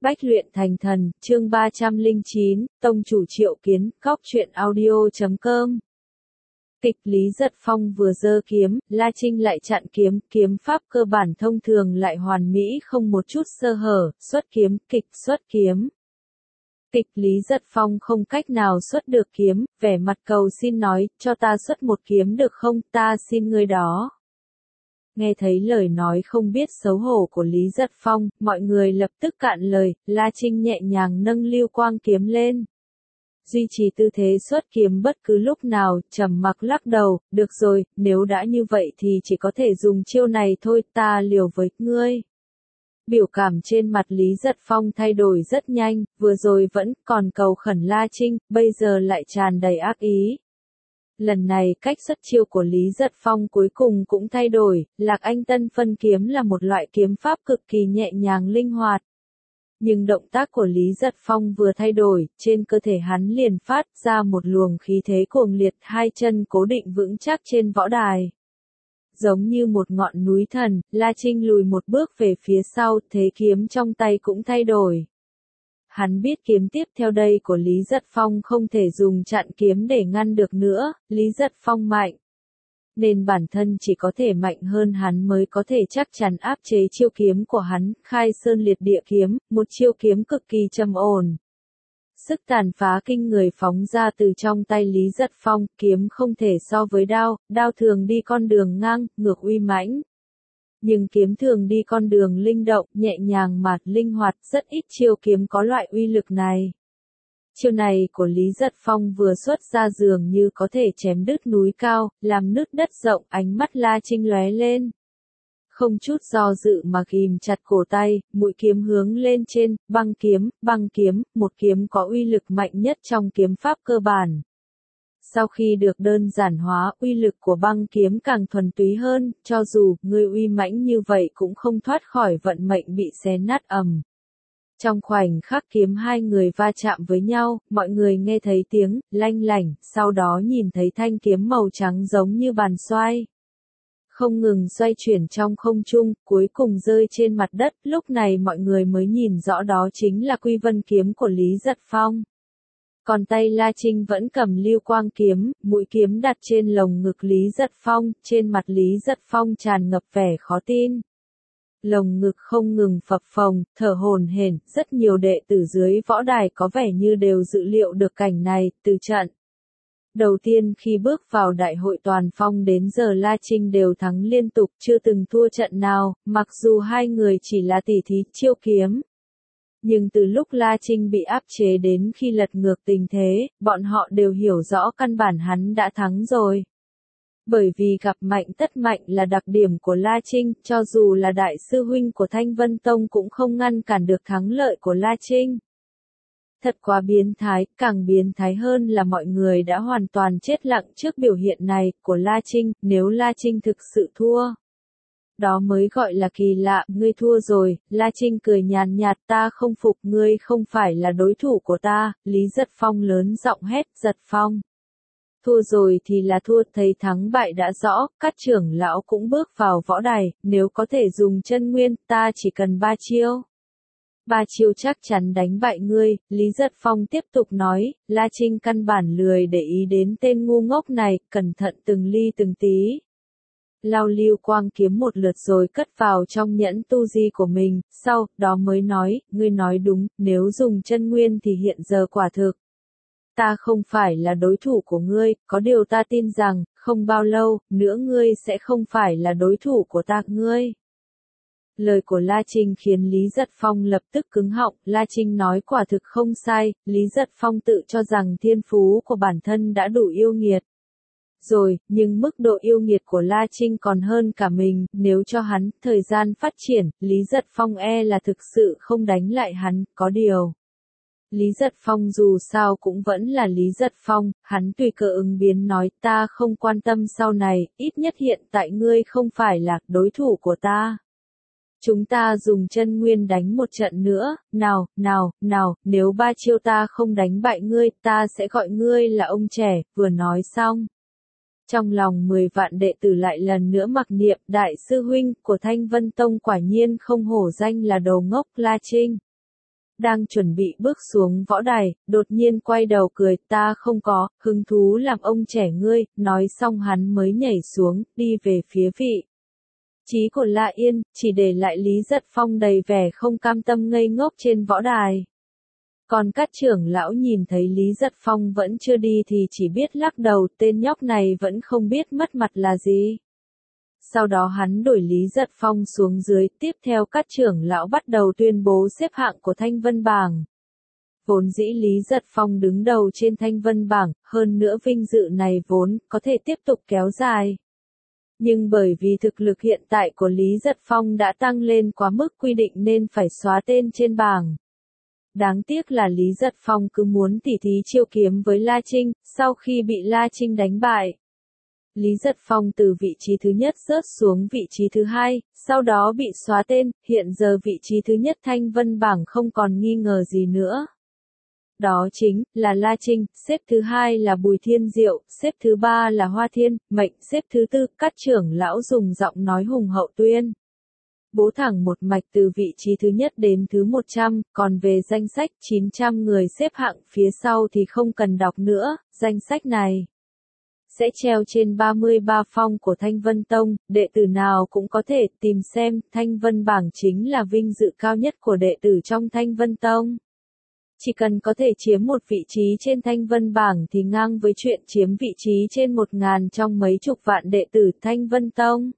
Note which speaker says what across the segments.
Speaker 1: Bách luyện thành thần, chương 309, tông chủ Triệu Kiến, góc truyện audio.com. Kịch Lý Giật Phong vừa giơ kiếm, La Trinh lại chặn kiếm, kiếm pháp cơ bản thông thường lại hoàn mỹ không một chút sơ hở, xuất kiếm, kịch xuất kiếm. Kịch Lý Giật Phong không cách nào xuất được kiếm, vẻ mặt cầu xin nói, cho ta xuất một kiếm được không, ta xin ngươi đó. Nghe thấy lời nói không biết xấu hổ của Lý Giật Phong, mọi người lập tức cạn lời, La Trinh nhẹ nhàng nâng lưu quang kiếm lên. Duy trì tư thế xuất kiếm bất cứ lúc nào, trầm mặc lắc đầu, được rồi, nếu đã như vậy thì chỉ có thể dùng chiêu này thôi, ta liều với ngươi. Biểu cảm trên mặt Lý Giật Phong thay đổi rất nhanh, vừa rồi vẫn còn cầu khẩn La Trinh, bây giờ lại tràn đầy ác ý. Lần này cách xuất chiêu của Lý Giật Phong cuối cùng cũng thay đổi, Lạc Anh Tân phân kiếm là một loại kiếm pháp cực kỳ nhẹ nhàng linh hoạt. Nhưng động tác của Lý Giật Phong vừa thay đổi, trên cơ thể hắn liền phát ra một luồng khí thế cuồng liệt, hai chân cố định vững chắc trên võ đài. Giống như một ngọn núi thần, La Trinh lùi một bước về phía sau, thế kiếm trong tay cũng thay đổi. Hắn biết kiếm tiếp theo đây của Lý Giật Phong không thể dùng chặn kiếm để ngăn được nữa, Lý Giật Phong mạnh. Nên bản thân chỉ có thể mạnh hơn hắn mới có thể chắc chắn áp chế chiêu kiếm của hắn, Khai Sơn Liệt Địa kiếm, một chiêu kiếm cực kỳ trầm ổn. Sức tàn phá kinh người phóng ra từ trong tay Lý Giật Phong, kiếm không thể so với đao, đao thường đi con đường ngang, ngược uy mãnh. Nhưng kiếm thường đi con đường linh động, nhẹ nhàng mà linh hoạt, rất ít chiêu kiếm có loại uy lực này. Chiêu này của Lý Giật Phong vừa xuất ra dường như có thể chém đứt núi cao, làm nứt đất rộng, ánh mắt La Trinh lóe lên. Không chút do dự mà ghim chặt cổ tay, mũi kiếm hướng lên trên, băng kiếm, một kiếm có uy lực mạnh nhất trong kiếm pháp cơ bản. Sau khi được đơn giản hóa, uy lực của băng kiếm càng thuần túy hơn, cho dù người uy mãnh như vậy cũng không thoát khỏi vận mệnh bị xé nát ầm. Trong khoảnh khắc kiếm hai người va chạm với nhau, mọi người nghe thấy tiếng lanh lảnh, sau đó nhìn thấy thanh kiếm màu trắng giống như bàn xoay. Không ngừng xoay chuyển trong không trung, cuối cùng rơi trên mặt đất, lúc này mọi người mới nhìn rõ đó chính là Quy Vân kiếm của Lý Giật Phong. Còn tay La Trinh vẫn cầm lưu quang kiếm, mũi kiếm đặt trên lồng ngực Lý Giật Phong, trên mặt Lý Giật Phong tràn ngập vẻ khó tin. Lồng ngực không ngừng phập phồng, thở hổn hển, rất nhiều đệ tử dưới võ đài có vẻ như đều dự liệu được cảnh này, từ trận đầu tiên khi bước vào đại hội toàn phong đến giờ La Trinh đều thắng liên tục, chưa từng thua trận nào, mặc dù hai người chỉ là tỉ thí chiêu kiếm. Nhưng từ lúc La Trinh bị áp chế đến khi lật ngược tình thế, bọn họ đều hiểu rõ căn bản hắn đã thắng rồi. Bởi vì gặp mạnh tất mạnh là đặc điểm của La Trinh, cho dù là đại sư huynh của Thanh Vân Tông cũng không ngăn cản được thắng lợi của La Trinh. Thật quá biến thái, càng biến thái hơn là mọi người đã hoàn toàn chết lặng trước biểu hiện này của La Trinh, nếu La Trinh thực sự thua. Đó mới gọi là kỳ lạ, ngươi thua rồi, La Trinh cười nhàn nhạt, ta không phục, ngươi không phải là đối thủ của ta, Lý Giật Phong lớn giọng hét, Giật Phong. Thua rồi thì là thua, thấy thắng bại đã rõ, các trưởng lão cũng bước vào võ đài, nếu có thể dùng chân nguyên, ta chỉ cần 3 chiêu. 3 chiêu chắc chắn đánh bại ngươi, Lý Giật Phong tiếp tục nói, La Trinh căn bản lười để ý đến tên ngu ngốc này, cẩn thận từng ly từng tí. Lao lưu quang kiếm một lượt rồi cất vào trong nhẫn tu di của mình, sau đó mới nói, ngươi nói đúng, nếu dùng chân nguyên thì hiện giờ quả thực. Ta không phải là đối thủ của ngươi, có điều ta tin rằng, không bao lâu, nữa ngươi sẽ không phải là đối thủ của ta, ngươi. Lời của La Trinh khiến Lý Giật Phong lập tức cứng họng, La Trinh nói quả thực không sai, Lý Giật Phong tự cho rằng thiên phú của bản thân đã đủ yêu nghiệt. Rồi, nhưng mức độ yêu nghiệt của La Trinh còn hơn cả mình, nếu cho hắn thời gian phát triển, Lý Giật Phong là thực sự không đánh lại hắn, có điều. Lý Giật Phong dù sao cũng vẫn là Lý Giật Phong, hắn tùy cơ ứng biến nói ta không quan tâm sau này, ít nhất hiện tại ngươi không phải là đối thủ của ta. Chúng ta dùng chân nguyên đánh một trận nữa, nào, nếu 3 chiêu ta không đánh bại ngươi, ta sẽ gọi ngươi là ông trẻ, vừa nói xong. Trong lòng 10 vạn đệ tử lại lần nữa mặc niệm, đại sư huynh của Thanh Vân Tông quả nhiên không hổ danh là đồ ngốc La Trinh. đang chuẩn bị bước xuống võ đài, đột nhiên quay đầu cười, ta không có, hứng thú làm ông trẻ ngươi, nói xong hắn mới nhảy xuống, đi về phía vị trí của La Yên, chỉ để lại Lý Giật Phong đầy vẻ không cam tâm ngây ngốc trên võ đài. Còn các trưởng lão nhìn thấy Lý Giật Phong vẫn chưa đi thì chỉ biết lắc đầu, tên nhóc này vẫn không biết mất mặt là gì. Sau đó hắn đuổi Lý Giật Phong xuống dưới, tiếp theo các trưởng lão bắt đầu tuyên bố xếp hạng của Thanh Vân bảng. Vốn dĩ Lý Giật Phong đứng đầu trên Thanh Vân bảng, hơn nữa vinh dự này vốn có thể tiếp tục kéo dài. Nhưng bởi vì thực lực hiện tại của Lý Giật Phong đã tăng lên quá mức quy định nên phải xóa tên trên bảng. Đáng tiếc là Lý Giật Phong cứ muốn tỉ thí chiêu kiếm với La Trinh, sau khi bị La Trinh đánh bại. Lý Giật Phong từ vị trí thứ nhất rớt xuống vị trí thứ hai, sau đó bị xóa tên, hiện giờ vị trí thứ nhất Thanh Vân bảng không còn nghi ngờ gì nữa. Đó chính là La Trinh, xếp thứ hai là Bùi Thiên Diệu, xếp thứ ba là Hoa Thiên, Mệnh, xếp thứ tư, các trưởng lão dùng giọng nói hùng hậu tuyên bố thẳng một mạch từ vị trí thứ nhất đến thứ 100, còn về danh sách 900 người xếp hạng phía sau thì không cần đọc nữa, danh sách này sẽ treo trên 33 phong của Thanh Vân Tông, đệ tử nào cũng có thể tìm xem, Thanh Vân bảng chính là vinh dự cao nhất của đệ tử trong Thanh Vân Tông. Chỉ cần có thể chiếm một vị trí trên Thanh Vân bảng thì ngang với chuyện chiếm vị trí trên 1000 trong mấy chục vạn đệ tử Thanh Vân Tông.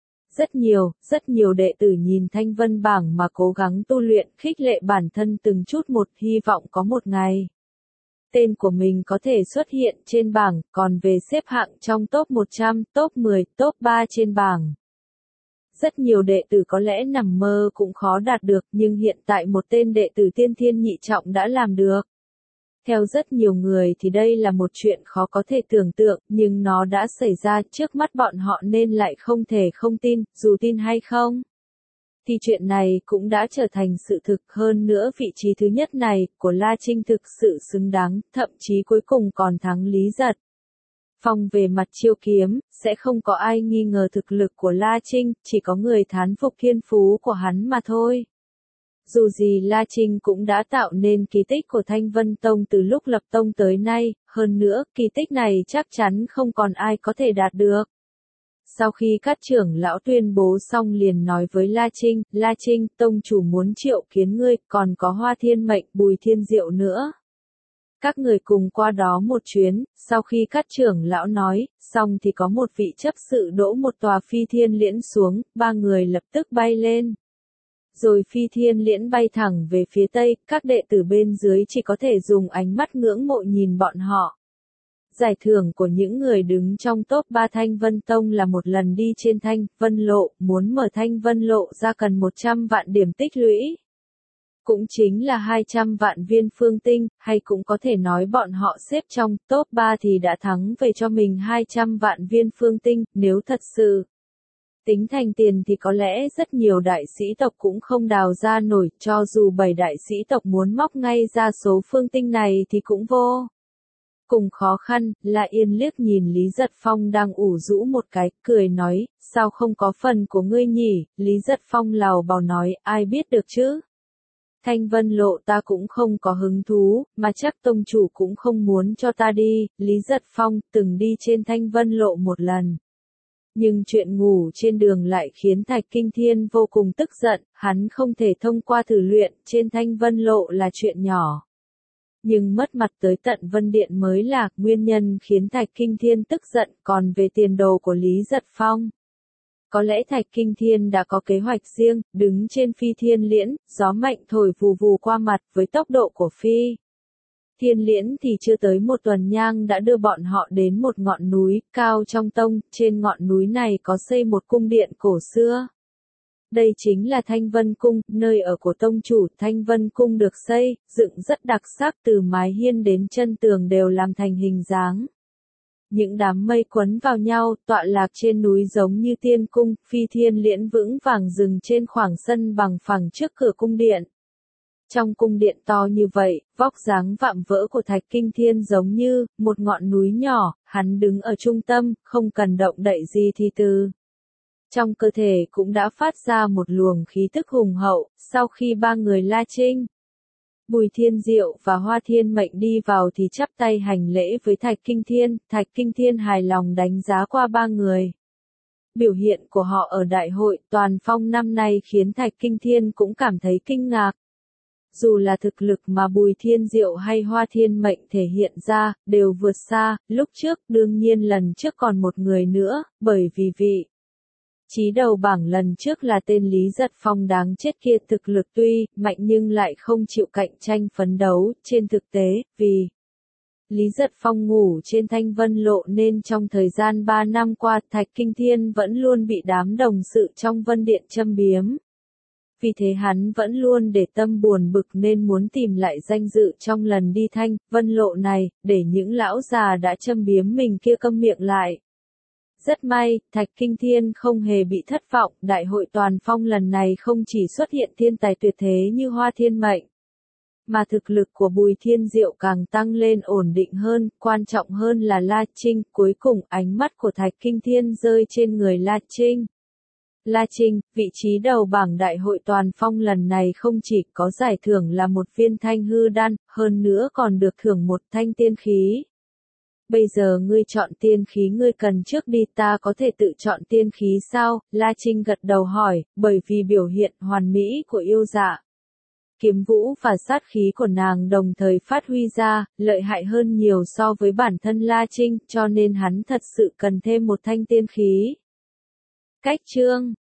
Speaker 1: Rất nhiều đệ tử nhìn Thanh Vân bảng mà cố gắng tu luyện, khích lệ bản thân từng chút một, hy vọng có một ngày tên của mình có thể xuất hiện trên bảng, còn về xếp hạng trong top 100, top 10, top 3 trên bảng. Rất nhiều đệ tử có lẽ nằm mơ cũng khó đạt được, nhưng hiện tại một tên đệ tử tiên thiên nhị trọng đã làm được. Theo rất nhiều người thì đây là một chuyện khó có thể tưởng tượng, nhưng nó đã xảy ra trước mắt bọn họ nên lại không thể không tin, dù tin hay không. Thì chuyện này cũng đã trở thành sự thực, hơn nữa vị trí thứ nhất này của La Trinh thực sự xứng đáng, thậm chí cuối cùng còn thắng Lý Giật Phong về mặt chiêu kiếm, sẽ không có ai nghi ngờ thực lực của La Trinh, chỉ có người thán phục thiên phú của hắn mà thôi. Dù gì La Trinh cũng đã tạo nên kỳ tích của Thanh Vân Tông từ lúc lập tông tới nay, hơn nữa, kỳ tích này chắc chắn không còn ai có thể đạt được. Sau khi các trưởng lão tuyên bố xong liền nói với La Trinh, tông chủ muốn triệu kiến ngươi, còn có Hoa Thiên Mệnh, Bùi Thiên Diệu nữa. Các người cùng qua đó một chuyến, sau khi các trưởng lão nói, xong thì có một vị chấp sự đỗ một tòa phi thiên liễn xuống, ba người lập tức bay lên. Rồi phi thiên liễn bay thẳng về phía tây, các đệ tử bên dưới chỉ có thể dùng ánh mắt ngưỡng mộ nhìn bọn họ. Giải thưởng của những người đứng trong top 3 Thanh Vân Tông là một lần đi trên Thanh Vân Lộ, muốn mở Thanh Vân Lộ ra cần 100 vạn điểm tích lũy. Cũng chính là 200 vạn viên phương tinh, hay cũng có thể nói bọn họ xếp trong top 3 thì đã thắng về cho mình 200 vạn viên phương tinh, nếu thật sự tính thành tiền thì có lẽ rất nhiều đại sĩ tộc cũng không đào ra nổi, cho dù 7 đại sĩ tộc muốn móc ngay ra số phương tinh này thì cũng vô cùng khó khăn. La Yên liếc nhìn Lý Giật Phong đang ủ rũ một cái, cười nói, sao không có phần của ngươi nhỉ? Lý Giật Phong lào bào nói, ai biết được chứ? Thanh Vân Lộ ta cũng không có hứng thú, mà chắc tông chủ cũng không muốn cho ta đi. Lý Giật Phong từng đi trên Thanh Vân Lộ một lần. Nhưng chuyện ngủ trên đường lại khiến Thạch Kinh Thiên vô cùng tức giận, hắn không thể thông qua thử luyện trên Thanh Vân Lộ là chuyện nhỏ. Nhưng mất mặt tới tận Vân Điện mới là nguyên nhân khiến Thạch Kinh Thiên tức giận, còn về tiền đồ của Lý Giật Phong. Có lẽ Thạch Kinh Thiên đã có kế hoạch riêng, đứng trên phi thiên liễn, gió mạnh thổi vù vù qua mặt với tốc độ của phi thiên liễn thì chưa tới một tuần nhang đã đưa bọn họ đến một ngọn núi cao trong tông, trên ngọn núi này có xây một cung điện cổ xưa. Đây chính là Thanh Vân Cung, nơi ở của tông chủ. Thanh Vân Cung được xây, dựng rất đặc sắc, từ mái hiên đến chân tường đều làm thành hình dáng. Những đám mây quấn vào nhau, tọa lạc trên núi giống như tiên cung, phi thiên liễn vững vàng dừng trên khoảng sân bằng phẳng trước cửa cung điện. Trong cung điện to như vậy, vóc dáng vạm vỡ của Thạch Kinh Thiên giống như một ngọn núi nhỏ, hắn đứng ở trung tâm, không cần động đậy gì thì từ trong cơ thể cũng đã phát ra một luồng khí tức hùng hậu. Sau khi ba người La Trinh Bùi Thiên Diệu và Hoa Thiên Mệnh đi vào thì chắp tay hành lễ với Thạch Kinh Thiên hài lòng đánh giá qua ba người. Biểu hiện của họ ở đại hội toàn phong năm nay khiến Thạch Kinh Thiên cũng cảm thấy kinh ngạc. Dù là thực lực mà Bùi Thiên Diệu hay Hoa Thiên Mệnh thể hiện ra, đều vượt xa, lúc trước, đương nhiên lần trước còn một người nữa, bởi vì vị chí đầu bảng lần trước là tên Lý Giật Phong đáng chết kia thực lực tuy mạnh nhưng lại không chịu cạnh tranh phấn đấu, trên thực tế, vì Lý Giật Phong ngủ trên Thanh Vân Lộ nên trong thời gian 3 năm qua Thạch Kinh Thiên vẫn luôn bị đám đồng sự trong Vân Điện châm biếm. Vì thế hắn vẫn luôn để tâm buồn bực nên muốn tìm lại danh dự trong lần đi Thanh Vân Lộ này, để những lão già đã châm biếm mình kia câm miệng lại. Rất may, Thạch Kinh Thiên không hề bị thất vọng, đại hội toàn phong lần này không chỉ xuất hiện thiên tài tuyệt thế như Hoa Thiên Mệnh, mà thực lực của Bùi Thiên Diệu càng tăng lên ổn định hơn, quan trọng hơn là La Trinh, cuối cùng ánh mắt của Thạch Kinh Thiên rơi trên người La Trinh. La Trinh, vị trí đầu bảng đại hội toàn phong lần này không chỉ có giải thưởng là một viên thanh hư đan, hơn nữa còn được thưởng một thanh tiên khí. Bây giờ ngươi chọn tiên khí ngươi cần trước đi, ta có thể tự chọn tiên khí sao? La Trinh gật đầu hỏi, bởi vì biểu hiện hoàn mỹ của yêu dạ. Kiếm vũ và sát khí của nàng đồng thời phát huy ra, lợi hại hơn nhiều so với bản thân La Trinh, cho nên hắn thật sự cần thêm một thanh tiên khí. Cách chương